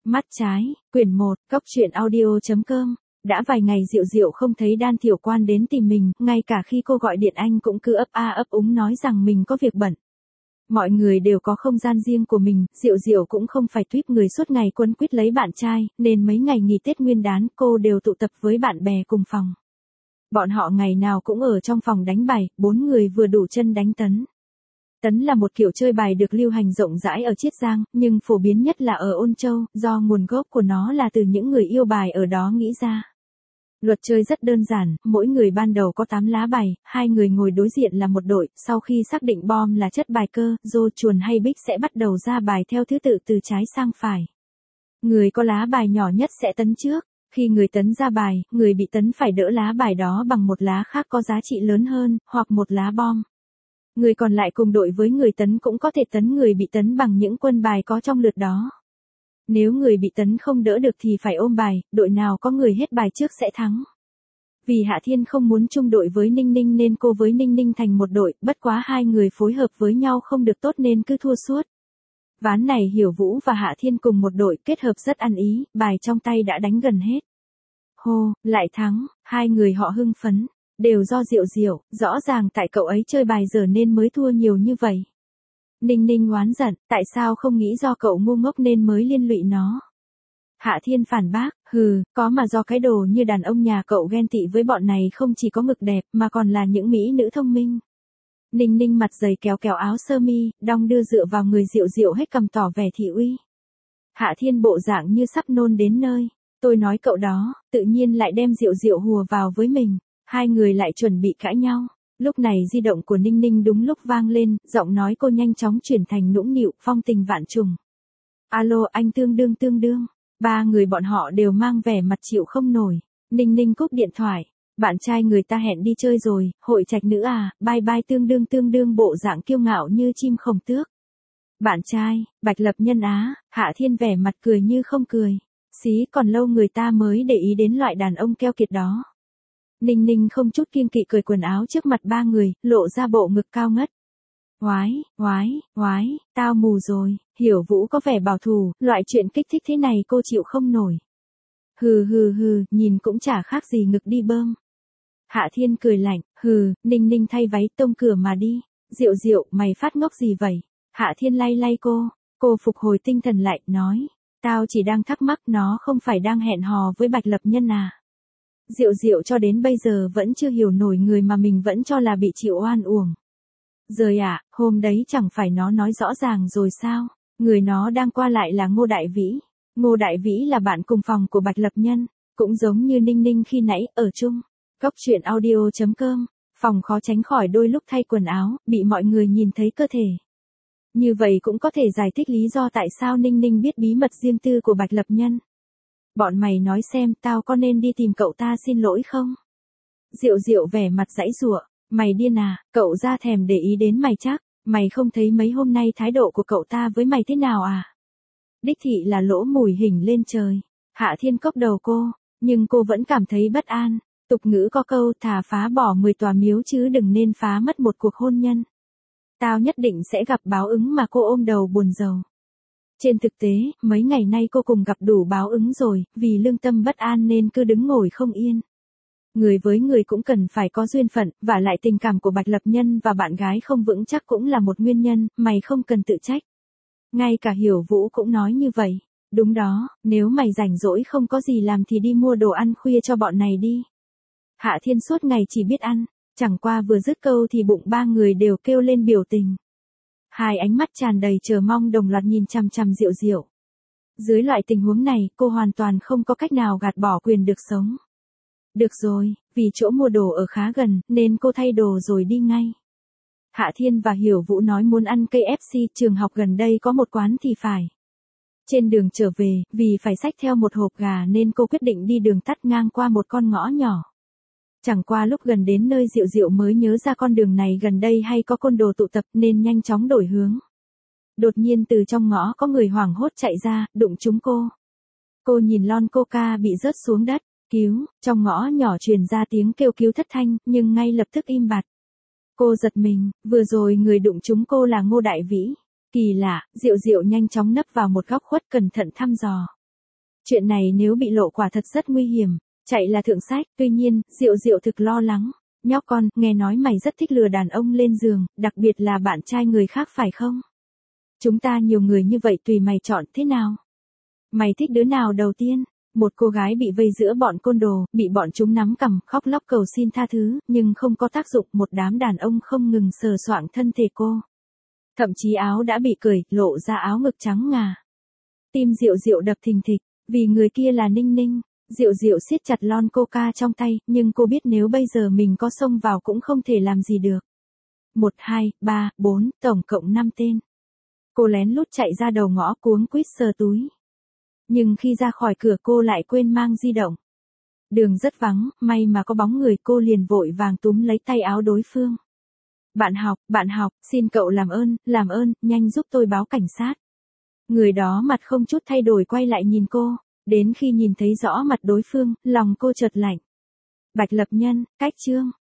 Mắt trái, quyển 1, Cốc truyện audio.com. Đã vài ngày Diệu Diệu không thấy Đan Thiểu Quan đến tìm mình, ngay cả khi cô gọi điện anh cũng cứ ấp a ấp úng nói rằng mình có việc bận. Mọi người đều có không gian riêng của mình, Diệu Diệu cũng không phải tuýp người suốt ngày quấn quýt lấy bạn trai, nên mấy ngày nghỉ Tết Nguyên đán cô đều tụ tập với bạn bè cùng phòng. Bọn họ ngày nào cũng ở trong phòng đánh bài, 4 người vừa đủ chân đánh tấn. Tấn là một kiểu chơi bài được lưu hành rộng rãi ở Chiết Giang, nhưng phổ biến nhất là ở Ôn Châu, do nguồn gốc của nó là từ những người yêu bài ở đó nghĩ ra. Luật chơi rất đơn giản, mỗi người ban đầu có 8 lá bài, 2 người ngồi đối diện là một đội, sau khi xác định bom là chất bài cơ, rô chuồn hay bích sẽ bắt đầu ra bài theo thứ tự từ trái sang phải. Người có lá bài nhỏ nhất sẽ tấn trước, khi người tấn ra bài, người bị tấn phải đỡ lá bài đó bằng một lá khác có giá trị lớn hơn, hoặc một lá bom. Người còn lại cùng đội với người tấn cũng có thể tấn người bị tấn bằng những quân bài có trong lượt đó. Nếu người bị tấn không đỡ được thì phải ôm bài, đội nào có người hết bài trước sẽ thắng. Vì Hạ Thiên không muốn chung đội với Ninh Ninh nên cô với Ninh Ninh thành một đội, bất quá hai người phối hợp với nhau không được tốt nên cứ thua suốt. Ván này Hiểu Vũ và Hạ Thiên cùng một đội kết hợp rất ăn ý, bài trong tay đã đánh gần hết. Hô, lại thắng, hai người họ hưng phấn. Đều do Diệu Diệu, rõ ràng tại cậu ấy chơi bài dở nên mới thua nhiều như vậy. Ninh Ninh oán giận, tại sao không nghĩ do cậu ngu ngốc nên mới liên lụy nó. Hạ Thiên phản bác, có mà do cái đồ như đàn ông nhà cậu ghen tị với bọn này không chỉ có ngực đẹp mà còn là những mỹ nữ thông minh. Ninh Ninh mặt dày kéo kéo áo sơ mi, đong đưa dựa vào người Diệu Diệu hết cầm tỏ vẻ thị uy. Hạ Thiên bộ dạng như sắp nôn đến nơi, tôi nói cậu đó, tự nhiên lại đem Diệu Diệu hùa vào với mình. Hai người lại chuẩn bị cãi nhau. Lúc này di động của Ninh Ninh đúng lúc vang lên, giọng nói cô nhanh chóng chuyển thành nũng nịu, phong tình vạn trùng. Alo, anh tương đương. Ba người bọn họ đều mang vẻ mặt chịu không nổi. Ninh Ninh cúp điện thoại. Bạn trai người ta hẹn đi chơi rồi, hội trạch nữ à, bye bye tương đương bộ dạng kiêu ngạo như chim không tước. Bạn trai, Bạch Lập Nhân á, Hạ Thiên vẻ mặt cười như không cười. Xí còn lâu người ta mới để ý đến loại đàn ông keo kiệt đó. Ninh Ninh không chút kiêng kỵ cởi quần áo trước mặt ba người, lộ ra bộ ngực cao ngất. Oái, tao mù rồi, Hiểu Vũ có vẻ bảo thủ, loại chuyện kích thích thế này cô chịu không nổi. Hừ, nhìn cũng chả khác gì ngực đi bơm. Hạ Thiên cười lạnh, Ninh Ninh thay váy tông cửa mà đi. Diệu Diệu, mày phát ngốc gì vậy? Hạ Thiên lay cô phục hồi tinh thần lại, nói. Tao chỉ đang thắc mắc nó không phải đang hẹn hò với Bạch Lập Nhân à? Diệu Diệu cho đến bây giờ vẫn chưa hiểu nổi người mà mình vẫn cho là bị chịu oan uổng. Rời ạ, hôm đấy chẳng phải nó nói rõ ràng rồi sao? Người nó đang qua lại là Ngô Đại Vĩ. Ngô Đại Vĩ là bạn cùng phòng của Bạch Lập Nhân, cũng giống như Ninh Ninh khi nãy, ở chung. Cốc truyện audio.com. Phòng khó tránh khỏi đôi lúc thay quần áo, bị mọi người nhìn thấy cơ thể. Như vậy cũng có thể giải thích lý do tại sao Ninh Ninh biết bí mật riêng tư của Bạch Lập Nhân. Bọn mày nói xem, tao có nên đi tìm cậu ta xin lỗi không? Diệu Diệu vẻ mặt giãy giụa, mày điên à, cậu ra thèm để ý đến mày chắc, mày không thấy mấy hôm nay thái độ của cậu ta với mày thế nào à? Đích thị là lỗ mùi hình lên trời. Hạ Thiên cốc đầu cô, nhưng cô vẫn cảm thấy bất an. Tục ngữ có câu thà phá bỏ 10 tòa miếu chứ đừng nên phá mất một cuộc hôn nhân. Tao nhất định sẽ gặp báo ứng mà cô ôm đầu buồn rầu. Trên thực tế, mấy ngày nay cô cùng gặp đủ báo ứng rồi, vì lương tâm bất an nên cứ đứng ngồi không yên. Người với người cũng cần phải có duyên phận, và lại tình cảm của Bạch Lập Nhân và bạn gái không vững chắc cũng là một nguyên nhân, mày không cần tự trách. Ngay cả Hiểu Vũ cũng nói như vậy. Đúng đó, nếu mày rảnh rỗi không có gì làm thì đi mua đồ ăn khuya cho bọn này đi. Hạ Thiên suốt ngày chỉ biết ăn, chẳng qua vừa dứt câu thì bụng ba người đều kêu lên biểu tình. Hai ánh mắt tràn đầy chờ mong đồng loạt nhìn chằm chằm Diệu Diệu. Dưới loại tình huống này, cô hoàn toàn không có cách nào gạt bỏ quyền được sống. Được rồi, vì chỗ mua đồ ở khá gần, nên cô thay đồ rồi đi ngay. Hạ Thiên và Hiểu Vũ nói muốn ăn KFC, trường học gần đây có một quán thì phải. Trên đường trở về, vì phải xách theo một hộp gà nên cô quyết định đi đường tắt ngang qua một con ngõ nhỏ. Chẳng qua lúc gần đến nơi Diệu Diệu mới nhớ ra con đường này gần đây hay có côn đồ tụ tập nên nhanh chóng đổi hướng. Đột nhiên từ trong ngõ có người hoảng hốt chạy ra, đụng trúng cô. Cô nhìn lon coca bị rớt xuống đất, cứu, trong ngõ nhỏ truyền ra tiếng kêu cứu thất thanh, nhưng ngay lập tức im bặt. Cô giật mình, vừa rồi người đụng trúng cô là Ngô Đại Vĩ. Kỳ lạ, Diệu Diệu nhanh chóng nấp vào một góc khuất cẩn thận thăm dò. Chuyện này nếu bị lộ quả thật rất nguy hiểm, chạy là thượng sách, tuy nhiên, Diệu Diệu thực lo lắng. Nhóc con, nghe nói mày rất thích lừa đàn ông lên giường, đặc biệt là bạn trai người khác phải không? Chúng ta nhiều người như vậy tùy mày chọn thế nào? Mày thích đứa nào đầu tiên? Một cô gái bị vây giữa bọn côn đồ, bị bọn chúng nắm cằm, khóc lóc cầu xin tha thứ, nhưng không có tác dụng, một đám đàn ông không ngừng sờ soạng thân thể cô. Thậm chí áo đã bị cởi, lộ ra áo ngực trắng ngà. Tim Diệu Diệu đập thình thịch, vì người kia là Ninh Ninh. Diệu Diệu siết chặt lon coca trong tay, nhưng cô biết nếu bây giờ mình có xông vào cũng không thể làm gì được. 1, 2, 3, 4, tổng cộng 5 tên. Cô lén lút chạy ra đầu ngõ cuống quýt sờ túi. Nhưng khi ra khỏi cửa cô lại quên mang di động. Đường rất vắng, may mà có bóng người, cô liền vội vàng túm lấy tay áo đối phương. Bạn học, xin cậu làm ơn, nhanh giúp tôi báo cảnh sát. Người đó mặt không chút thay đổi quay lại nhìn cô, đến khi nhìn thấy rõ mặt đối phương, lòng cô chợt lạnh. Bạch Lập Nhân, cách chương.